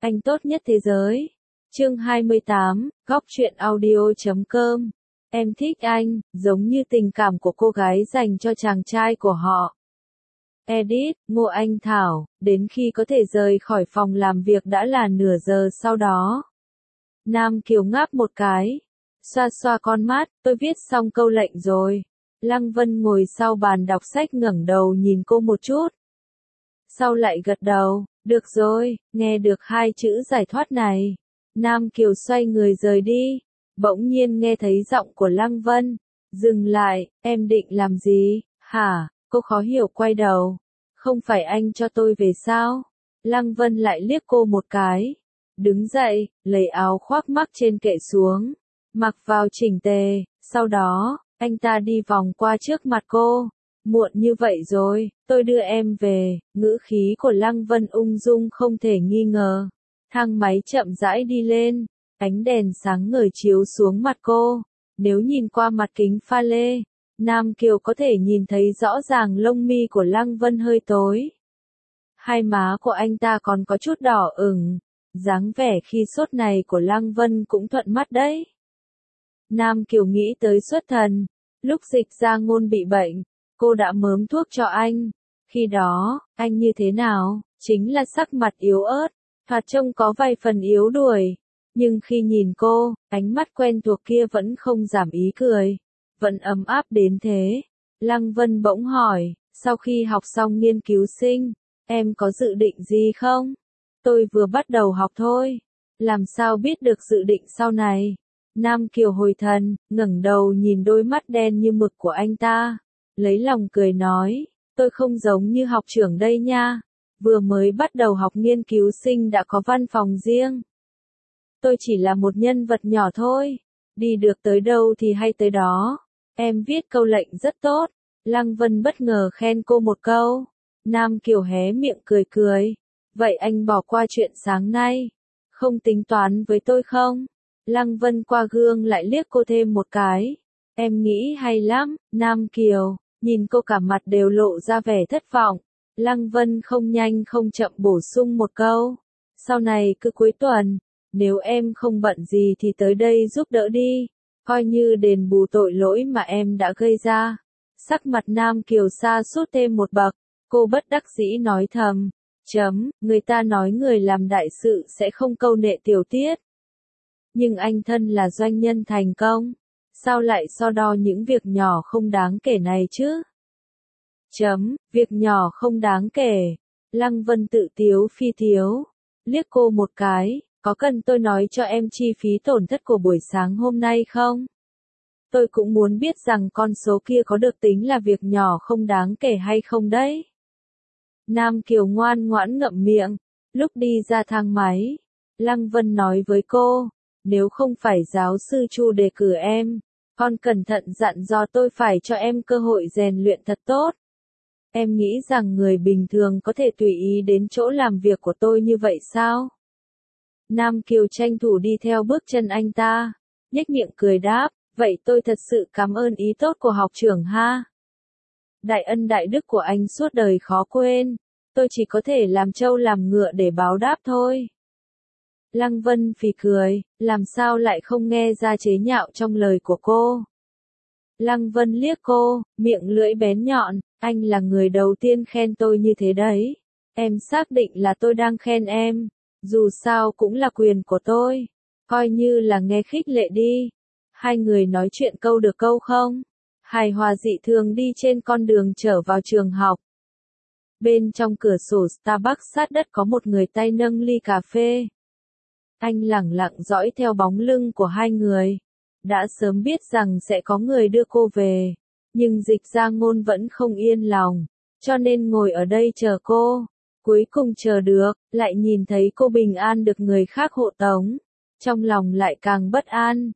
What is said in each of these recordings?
Anh tốt nhất thế giới. Chương 28, góc truyện audio.com. Em thích anh, giống như tình cảm của cô gái dành cho chàng trai của họ. Edit, Ngô Anh Thảo, đến khi có thể rời khỏi phòng làm việc đã là nửa giờ sau đó. Nam Kiều ngáp một cái, xoa xoa con mắt, tôi viết xong câu lệnh rồi. Lăng Vân ngồi sau bàn đọc sách ngẩng đầu nhìn cô một chút. Sau lại gật đầu, được rồi, nghe được hai chữ giải thoát này. Nam Kiều xoay người rời đi, bỗng nhiên nghe thấy giọng của Lăng Vân. Dừng lại, em định làm gì, hả? Cô khó hiểu quay đầu. Không phải anh cho tôi về sao? Lăng Vân lại liếc cô một cái. Đứng dậy, lấy áo khoác mắc trên kệ xuống, mặc vào chỉnh tề, sau đó, anh ta đi vòng qua trước mặt cô. Muộn như vậy rồi, tôi đưa em về, ngữ khí của Lăng Vân ung dung không thể nghi ngờ. Thang máy chậm rãi đi lên, ánh đèn sáng ngời chiếu xuống mặt cô. Nếu nhìn qua mặt kính pha lê, Nam Kiều có thể nhìn thấy rõ ràng lông mi của Lăng Vân hơi tối. Hai má của anh ta còn có chút đỏ ửng, dáng vẻ khi sốt này của Lăng Vân cũng thuận mắt đấy. Nam Kiều nghĩ tới xuất thần, lúc Dịch Gia Ngôn bị bệnh, cô đã mớm thuốc cho anh. Khi đó, anh như thế nào? Chính là sắc mặt yếu ớt, thoạt trông có vài phần yếu đuối. Nhưng khi nhìn cô, ánh mắt quen thuộc kia vẫn không giảm ý cười, vẫn ấm áp đến thế. Lăng Vân bỗng hỏi, sau khi học xong nghiên cứu sinh, em có dự định gì không? Tôi vừa bắt đầu học thôi, làm sao biết được dự định sau này? Nam Kiều hồi thần, ngẩng đầu nhìn đôi mắt đen như mực của anh ta, lấy lòng cười nói, tôi không giống như học trưởng đây nha, vừa mới bắt đầu học nghiên cứu sinh đã có văn phòng riêng. Tôi chỉ là một nhân vật nhỏ thôi, đi được tới đâu thì hay tới đó. Em viết câu lệnh rất tốt. Lăng Vân bất ngờ khen cô một câu. Nam Kiều hé miệng cười cười. Vậy anh bỏ qua chuyện sáng nay, không tính toán với tôi không? Lăng Vân qua gương lại liếc cô thêm một cái. Em nghĩ hay lắm, Nam Kiều, nhìn cô cả mặt đều lộ ra vẻ thất vọng. Lăng Vân không nhanh không chậm bổ sung một câu. Sau này cứ cuối tuần, nếu em không bận gì thì tới đây giúp đỡ đi, coi như đền bù tội lỗi mà em đã gây ra. Sắc mặt Nam Kiều sa sút thêm một bậc, cô bất đắc dĩ nói thầm. Người ta nói người làm đại sự sẽ không câu nệ tiểu tiết. Nhưng anh thân là doanh nhân thành công, sao lại so đo những việc nhỏ không đáng kể này chứ? Việc nhỏ không đáng kể. Lăng Vân tự tiếu phi tiếu, liếc cô một cái, có cần tôi nói cho em chi phí tổn thất của buổi sáng hôm nay không? Tôi cũng muốn biết rằng con số kia có được tính là việc nhỏ không đáng kể hay không đấy. Nam Kiều ngoan ngoãn ngậm miệng, lúc đi ra thang máy, Lăng Vân nói với cô, nếu không phải giáo sư Chu đề cử em, con cẩn thận dặn dò tôi phải cho em cơ hội rèn luyện thật tốt. Em nghĩ rằng người bình thường có thể tùy ý đến chỗ làm việc của tôi như vậy sao? Nam Kiều tranh thủ đi theo bước chân anh ta, nhếch miệng cười đáp, vậy tôi thật sự cảm ơn ý tốt của học trưởng ha. Đại ân đại đức của anh suốt đời khó quên, tôi chỉ có thể làm trâu làm ngựa để báo đáp thôi. Lăng Vân phì cười, làm sao lại không nghe ra chế nhạo trong lời của cô. Lăng Vân liếc cô, miệng lưỡi bén nhọn, anh là người đầu tiên khen tôi như thế đấy. Em xác định là tôi đang khen em, dù sao cũng là quyền của tôi, coi như là nghe khích lệ đi. Hai người nói chuyện câu được câu không? Hài hòa dị thường đi trên con đường trở vào trường học. Bên trong cửa sổ Starbucks sát đất có một người tay nâng ly cà phê. Anh lẳng lặng dõi theo bóng lưng của hai người. Đã sớm biết rằng sẽ có người đưa cô về, nhưng Dịch Gia Ngôn vẫn không yên lòng, cho nên ngồi ở đây chờ cô. Cuối cùng chờ được, lại nhìn thấy cô bình an được người khác hộ tống. Trong lòng lại càng bất an.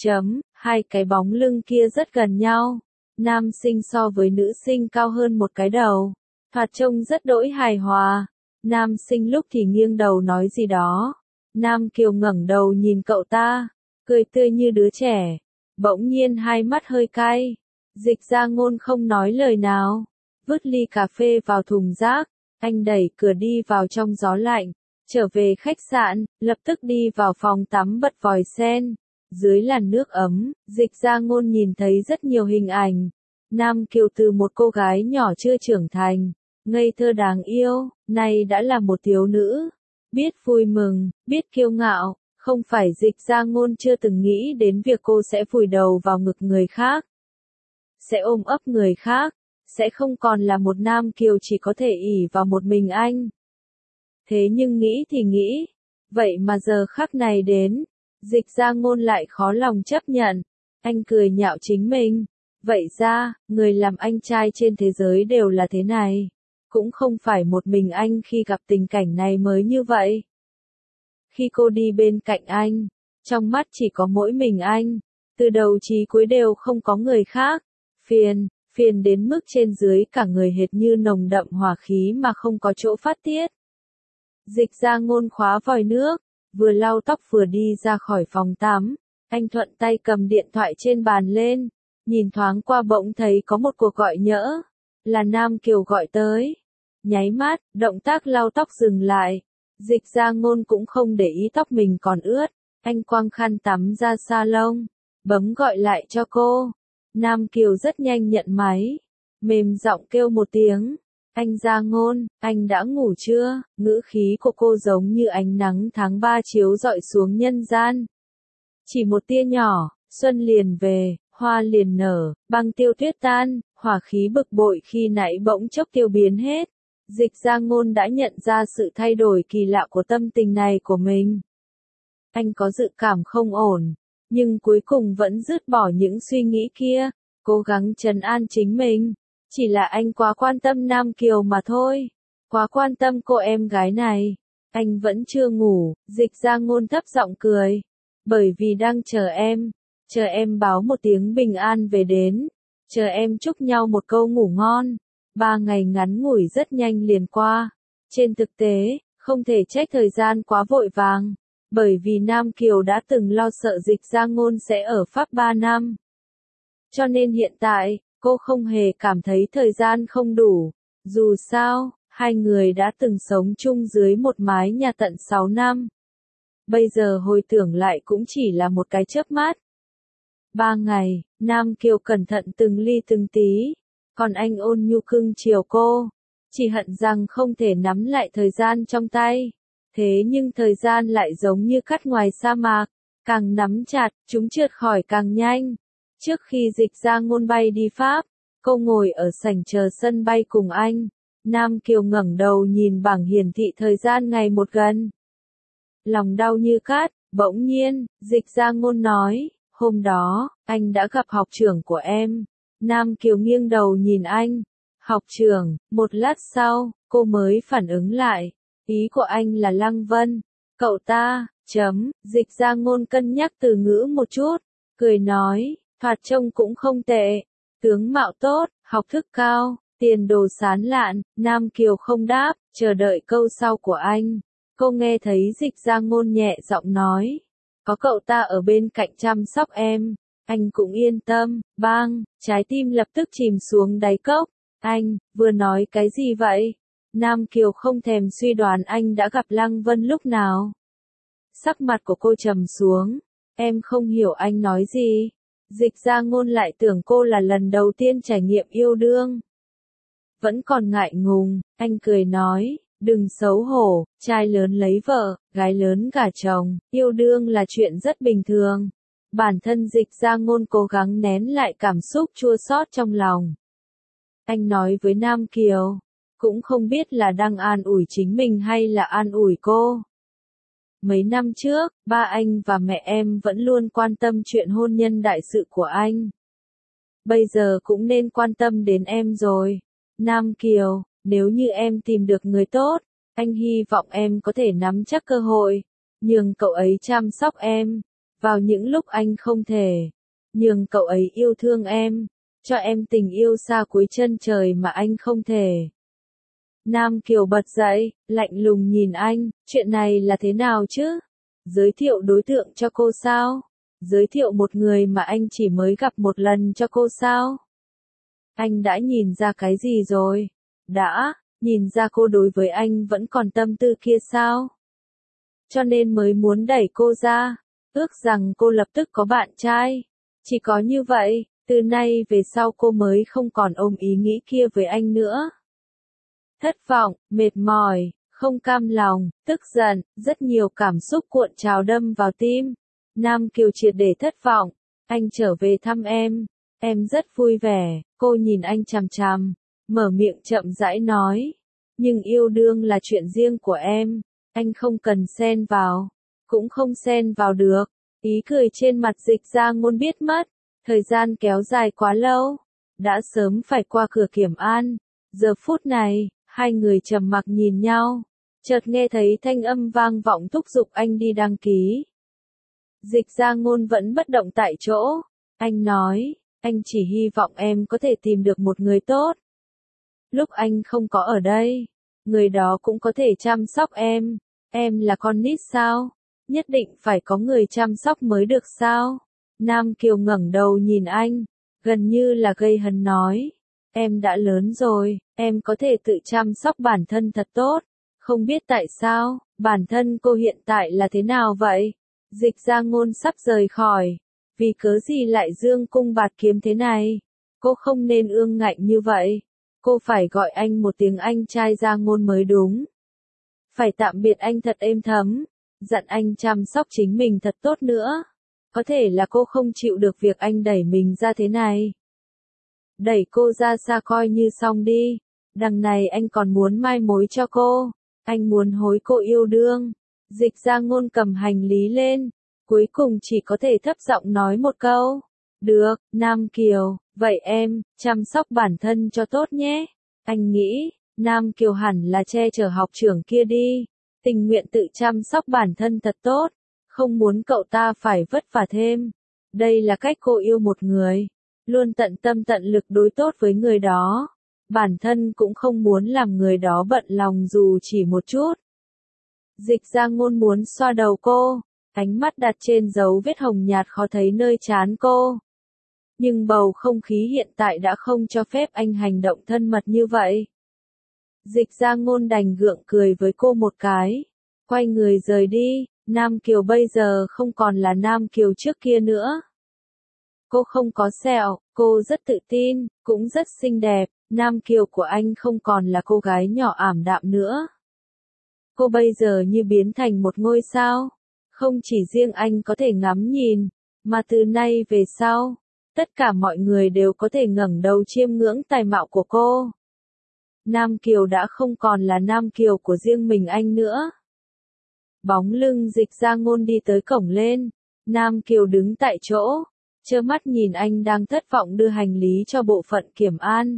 Hai cái bóng lưng kia rất gần nhau. Nam sinh so với nữ sinh cao hơn một cái đầu. Thoạt trông rất đỗi hài hòa. Nam sinh lúc thì nghiêng đầu nói gì đó. Nam Kiều ngẩng đầu nhìn cậu ta, cười tươi như đứa trẻ. Bỗng nhiên hai mắt hơi cay. Dịch Gia Ngôn không nói lời nào, vứt ly cà phê vào thùng rác. Anh đẩy cửa đi vào trong gió lạnh. Trở về khách sạn, lập tức đi vào phòng tắm bật vòi sen. Dưới làn nước ấm, Dịch Gia Ngôn nhìn thấy rất nhiều hình ảnh. Nam Kiều từ một cô gái nhỏ chưa trưởng thành, ngây thơ đáng yêu, nay đã là một thiếu nữ. Biết vui mừng, biết kiêu ngạo, không phải Dịch Gia Ngôn chưa từng nghĩ đến việc cô sẽ vùi đầu vào ngực người khác. Sẽ ôm ấp người khác, sẽ không còn là một Nam Kiều chỉ có thể ỷ vào một mình anh. Thế nhưng nghĩ thì nghĩ, vậy mà giờ khắc này đến, Dịch Gia Ngôn lại khó lòng chấp nhận. Anh cười nhạo chính mình. Vậy ra, người làm anh trai trên thế giới đều là thế này. Cũng không phải một mình anh khi gặp tình cảnh này mới như vậy. Khi cô đi bên cạnh anh, trong mắt chỉ có mỗi mình anh. Từ đầu chí cuối đều không có người khác. Phiền đến mức trên dưới cả người hệt như nồng đậm hỏa khí mà không có chỗ phát tiết. Dịch Gia Ngôn khóa vòi nước, vừa lau tóc vừa đi ra khỏi phòng tắm. Anh thuận tay cầm điện thoại trên bàn lên, nhìn thoáng qua bỗng thấy có một cuộc gọi nhỡ. Là Nam Kiều gọi tới. Nháy mắt, động tác lau tóc dừng lại. Dịch Gia Ngôn cũng không để ý tóc mình còn ướt. Anh quăng khăn tắm ra salon, bấm gọi lại cho cô. Nam Kiều rất nhanh nhận máy, mềm giọng kêu một tiếng. Anh Gia Ngôn, anh đã ngủ chưa? Ngữ khí của cô giống như ánh nắng tháng 3 chiếu rọi xuống nhân gian. Chỉ một tia nhỏ, xuân liền về, hoa liền nở, băng tiêu tuyết tan, hỏa khí bực bội khi nãy bỗng chốc tiêu biến hết. Dịch Gia Ngôn đã nhận ra sự thay đổi kỳ lạ của tâm tình này của mình. Anh có dự cảm không ổn, nhưng cuối cùng vẫn dứt bỏ những suy nghĩ kia, cố gắng trấn an chính mình. Chỉ là anh quá quan tâm Nam Kiều mà thôi, quá quan tâm cô em gái này. Anh vẫn chưa ngủ, Dịch Gia Ngôn thấp giọng cười. Bởi vì đang chờ em báo một tiếng bình an về đến, chờ em chúc nhau một câu ngủ ngon. 3 ngày ngắn ngủi rất nhanh liền qua. Trên thực tế, không thể trách thời gian quá vội vàng, bởi vì Nam Kiều đã từng lo sợ Dịch Gia Ngôn sẽ ở Pháp 3 năm. Cho nên hiện tại, cô không hề cảm thấy thời gian không đủ. Dù sao, hai người đã từng sống chung dưới một mái nhà tận 6 năm. Bây giờ hồi tưởng lại cũng chỉ là một cái chớp mắt. 3 ngày, Nam Kiều cẩn thận từng ly từng tí, còn anh ôn nhu cưng chiều cô. Chỉ hận rằng không thể nắm lại thời gian trong tay. Thế nhưng thời gian lại giống như cắt ngoài sa mạc, càng nắm chặt, chúng trượt khỏi càng nhanh. Trước khi Dịch Gia Ngôn bay đi Pháp, cô ngồi ở sảnh chờ sân bay cùng anh. Nam Kiều ngẩng đầu nhìn bảng hiển thị thời gian ngày một gần. Lòng đau như cắt, bỗng nhiên, Dịch Gia Ngôn nói, hôm đó, anh đã gặp học trưởng của em. Nam Kiều nghiêng đầu nhìn anh. Học trưởng, một lát sau, cô mới phản ứng lại. Ý của anh là Lăng Vân. Cậu ta, Dịch Gia Ngôn cân nhắc từ ngữ một chút, cười nói, thoạt trông cũng không tệ. Tướng mạo tốt, học thức cao, tiền đồ sáng lạn. Nam Kiều không đáp, chờ đợi câu sau của anh. Cô nghe thấy Dịch Gia Ngôn nhẹ giọng nói, có cậu ta ở bên cạnh chăm sóc em, anh cũng yên tâm. Bang, trái tim lập tức chìm xuống đáy cốc. Anh, vừa nói cái gì vậy? Nam Kiều không thèm suy đoán anh đã gặp Lăng Vân lúc nào. Sắc mặt của cô trầm xuống. Em không hiểu anh nói gì. Dịch Gia Ngôn lại tưởng cô là lần đầu tiên trải nghiệm yêu đương. Vẫn còn ngại ngùng, anh cười nói, đừng xấu hổ, trai lớn lấy vợ, gái lớn gả chồng, yêu đương là chuyện rất bình thường. Bản thân Dịch Gia Ngôn cố gắng nén lại cảm xúc chua xót trong lòng. Anh nói với Nam Kiều, cũng không biết là đang an ủi chính mình hay là an ủi cô. Mấy năm trước, ba anh và mẹ em vẫn luôn quan tâm chuyện hôn nhân đại sự của anh. Bây giờ cũng nên quan tâm đến em rồi. Nam Kiều, nếu như em tìm được người tốt, anh hy vọng em có thể nắm chắc cơ hội, nhường cậu ấy chăm sóc em, vào những lúc anh không thể, nhường cậu ấy yêu thương em, cho em tình yêu xa cuối chân trời mà anh không thể. Nam Kiều bật dậy, lạnh lùng nhìn anh, chuyện này là thế nào chứ? Giới thiệu đối tượng cho cô sao? Giới thiệu một người mà anh chỉ mới gặp một lần cho cô sao? Anh đã nhìn ra cái gì rồi? Đã, nhìn ra cô đối với anh vẫn còn tâm tư kia sao? cho nên mới muốn đẩy cô ra, ước rằng cô lập tức có bạn trai. Chỉ có như vậy, từ nay về sau cô mới không còn ôm ý nghĩ kia với anh nữa. Thất vọng, mệt mỏi, không cam lòng, tức giận, rất nhiều cảm xúc cuộn trào đâm vào tim. Nam Kiều triệt để thất vọng, anh trở về thăm em rất vui vẻ, cô nhìn anh chằm chằm, mở miệng chậm rãi nói. Nhưng yêu đương là chuyện riêng của em, anh không cần xen vào, cũng không xen vào được. Ý cười trên mặt Dịch Gia Ngôn biết mất, thời gian kéo dài quá lâu, đã sớm phải qua cửa kiểm an. Giờ phút này, hai người trầm mặc nhìn nhau, chợt nghe thấy thanh âm vang vọng thúc giục anh đi đăng ký. Dịch Gia Ngôn vẫn bất động tại chỗ, anh nói, anh chỉ hy vọng em có thể tìm được một người tốt. Lúc anh không có ở đây, người đó cũng có thể chăm sóc em là con nít sao? Nhất định phải có người chăm sóc mới được sao? Nam Kiều ngẩng đầu nhìn anh, gần như là gây hấn nói, em đã lớn rồi, em có thể tự chăm sóc bản thân thật tốt. Không biết tại sao, bản thân cô hiện tại là thế nào vậy? Dịch Gia Ngôn sắp rời khỏi, vì cớ gì lại dương cung bạt kiếm thế này? Cô không nên ương ngạnh như vậy. Cô phải gọi anh một tiếng anh trai Gia Ngôn mới đúng. Phải tạm biệt anh thật êm thấm, dặn anh chăm sóc chính mình thật tốt nữa. Có thể là cô không chịu được việc anh đẩy mình ra thế này. Đẩy cô ra xa coi như xong đi. Đằng này anh còn muốn mai mối cho cô. Anh muốn hối cô yêu đương. Dịch Gia Ngôn cầm hành lý lên, cuối cùng chỉ có thể thấp giọng nói một câu. Được, Nam Kiều, vậy em, chăm sóc bản thân cho tốt nhé. Anh nghĩ, Nam Kiều hẳn là che chở học trưởng kia đi. Tình nguyện tự chăm sóc bản thân thật tốt, không muốn cậu ta phải vất vả thêm. Đây là cách cô yêu một người, luôn tận tâm tận lực đối tốt với người đó. Bản thân cũng không muốn làm người đó bận lòng dù chỉ một chút. Dịch Gia Ngôn muốn xoa đầu cô, ánh mắt đặt trên dấu vết hồng nhạt khó thấy nơi trán cô. Nhưng bầu không khí hiện tại đã không cho phép anh hành động thân mật như vậy. Dịch Gia Ngôn đành gượng cười với cô một cái, quay người rời đi. Nam Kiều bây giờ không còn là Nam Kiều trước kia nữa. Cô không có sẹo, cô rất tự tin, cũng rất xinh đẹp. Nam Kiều của anh không còn là cô gái nhỏ ảm đạm nữa. Cô bây giờ như biến thành một ngôi sao. Không chỉ riêng anh có thể ngắm nhìn, mà từ nay về sau, tất cả mọi người đều có thể ngẩng đầu chiêm ngưỡng tài mạo của cô. Nam Kiều đã không còn là Nam Kiều của riêng mình anh nữa. Bóng lưng Dịch Gia Ngôn đi tới cổng lên, Nam Kiều đứng tại chỗ, trơ mắt nhìn anh đang thất vọng đưa hành lý cho bộ phận kiểm an.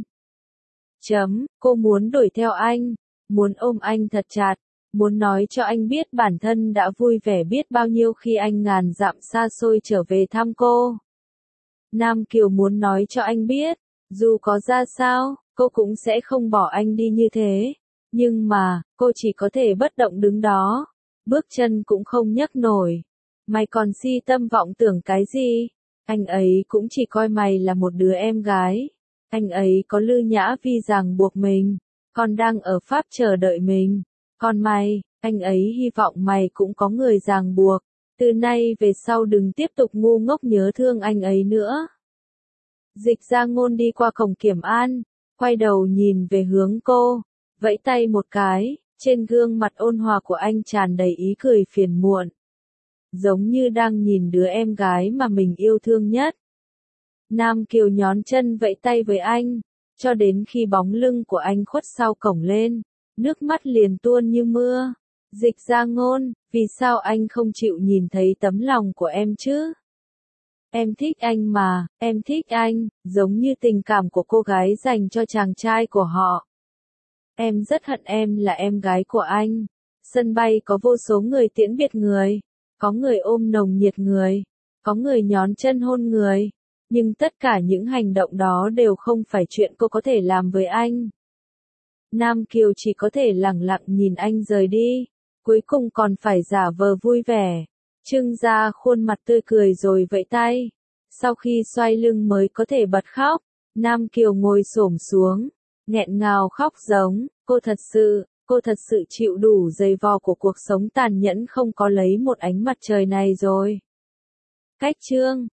Cô muốn đuổi theo anh, muốn ôm anh thật chặt, muốn nói cho anh biết bản thân đã vui vẻ biết bao nhiêu khi anh ngàn dặm xa xôi trở về thăm cô. Nam Kiều muốn nói cho anh biết, dù có ra sao, cô cũng sẽ không bỏ anh đi như thế. Nhưng mà, cô chỉ có thể bất động đứng đó, bước chân cũng không nhấc nổi. Mày còn si tâm vọng tưởng cái gì? Anh ấy cũng chỉ coi mày là một đứa em gái. Anh ấy có Lư Nhã Vi ràng buộc mình, còn đang ở Pháp chờ đợi mình. Còn mày, anh ấy hy vọng mày cũng có người ràng buộc. Từ nay về sau đừng tiếp tục ngu ngốc nhớ thương anh ấy nữa. Dịch Gia Ngôn đi qua cổng kiểm an, quay đầu nhìn về hướng cô, vẫy tay một cái, trên gương mặt ôn hòa của anh tràn đầy ý cười phiền muộn. Giống như đang nhìn đứa em gái mà mình yêu thương nhất. Nam Kiều nhón chân vẫy tay với anh, cho đến khi bóng lưng của anh khuất sau cổng lên, nước mắt liền tuôn như mưa. Dịch Gia Ngôn, vì sao anh không chịu nhìn thấy tấm lòng của em chứ? Em thích anh mà, em thích anh, giống như tình cảm của cô gái dành cho chàng trai của họ. Em rất hận em là em gái của anh. Sân bay có vô số người tiễn biệt người, có người ôm nồng nhiệt người, có người nhón chân hôn người. Nhưng tất cả những hành động đó đều không phải chuyện cô có thể làm với anh. Nam Kiều chỉ có thể lẳng lặng nhìn anh rời đi, cuối cùng còn phải giả vờ vui vẻ, trưng ra khuôn mặt tươi cười rồi vẫy tay. Sau khi xoay lưng mới có thể bật khóc, Nam Kiều ngồi xổm xuống, nghẹn ngào khóc giống, cô thật sự Cô thật sự chịu đủ giày vò của cuộc sống tàn nhẫn không có lấy một ánh mặt trời này rồi. Cách chương